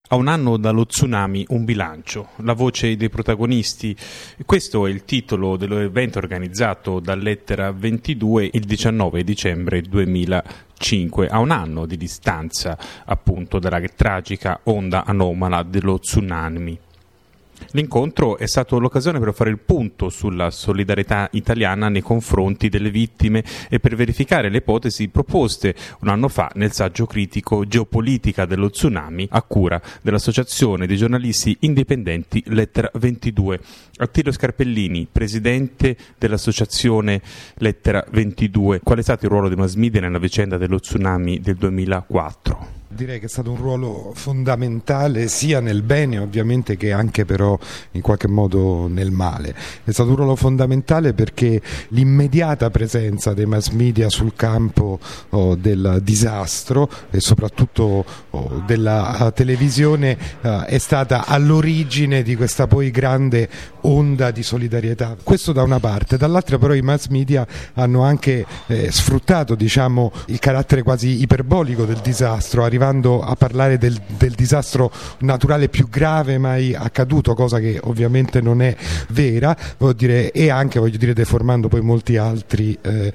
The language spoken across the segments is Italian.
A un anno dallo tsunami, un bilancio, la voce dei protagonisti. Questo è il titolo dell'evento organizzato da Lettera 22 il 19 dicembre 2005, a un anno di distanza appunto dalla tragica onda anomala dello tsunami. L'incontro è stato l'occasione per fare il punto sulla solidarietà italiana nei confronti delle vittime e per verificare le ipotesi proposte un anno fa nel saggio critico Geopolitica dello tsunami a cura dell'Associazione dei giornalisti indipendenti Lettera 22. Attilio Scarpellini, presidente dell'Associazione Lettera 22. Qual è stato il ruolo dei mass media nella vicenda dello tsunami del 2004? Direi che è stato un ruolo fondamentale sia nel bene ovviamente che anche però in qualche modo nel male. È stato un ruolo fondamentale perché l'immediata presenza dei mass media sul campo del disastro e soprattutto della televisione è stata all'origine di questa poi grande onda di solidarietà. Questo da una parte, dall'altra però i mass media hanno anche sfruttato il carattere quasi iperbolico del disastro, arrivando a parlare del disastro naturale più grave mai accaduto, cosa che ovviamente non è vera, e anche deformando poi molti altri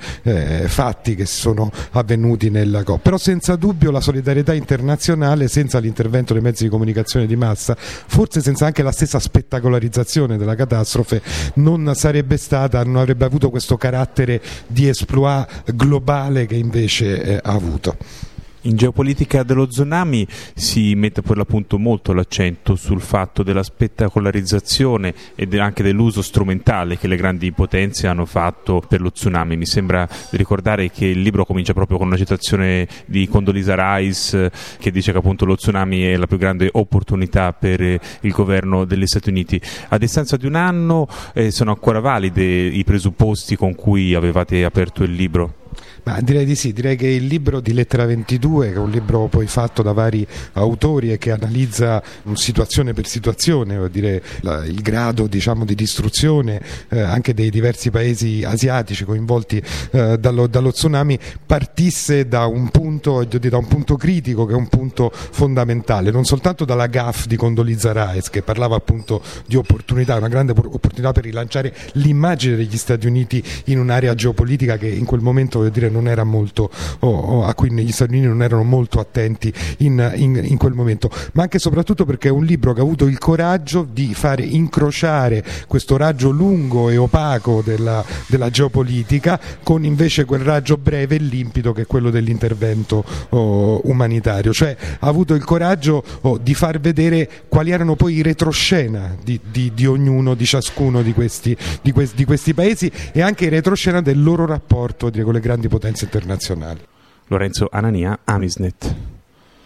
fatti che sono avvenuti però senza dubbio la solidarietà internazionale, senza l'intervento dei mezzi di comunicazione di massa, forse senza anche la stessa spettacolarizzazione della catastrofe, non avrebbe avuto questo carattere di exploit globale che invece ha avuto. In Geopolitica dello tsunami si mette per l'appunto molto l'accento sul fatto della spettacolarizzazione e anche dell'uso strumentale che le grandi potenze hanno fatto per lo tsunami. Mi sembra di ricordare che il libro comincia proprio con una citazione di Condoleezza Rice che dice che appunto lo tsunami è la più grande opportunità per il governo degli Stati Uniti. A distanza di un anno sono ancora validi i presupposti con cui avevate aperto il libro? Ma direi di sì, direi che il libro di Lettera 22, che è un libro poi fatto da vari autori e che analizza situazione per situazione, il grado di distruzione anche dei diversi paesi asiatici coinvolti dallo tsunami, partisse da un punto critico che è un punto fondamentale, non soltanto dalla gaffe di Condoleezza Rice che parlava appunto di opportunità, una grande opportunità per rilanciare l'immagine degli Stati Uniti in un'area geopolitica che in quel momento non era molto a cui gli Stati Uniti non erano molto attenti in quel momento, ma anche e soprattutto perché è un libro che ha avuto il coraggio di fare incrociare questo raggio lungo e opaco della geopolitica con invece quel raggio breve e limpido che è quello dell'intervento umanitario, cioè ha avuto il coraggio di far vedere quali erano poi i retroscena di ognuno, di ciascuno di questi paesi e anche i retroscena del loro rapporto con le grandi potenze internazionali. Lorenzo Anania, Amisnet.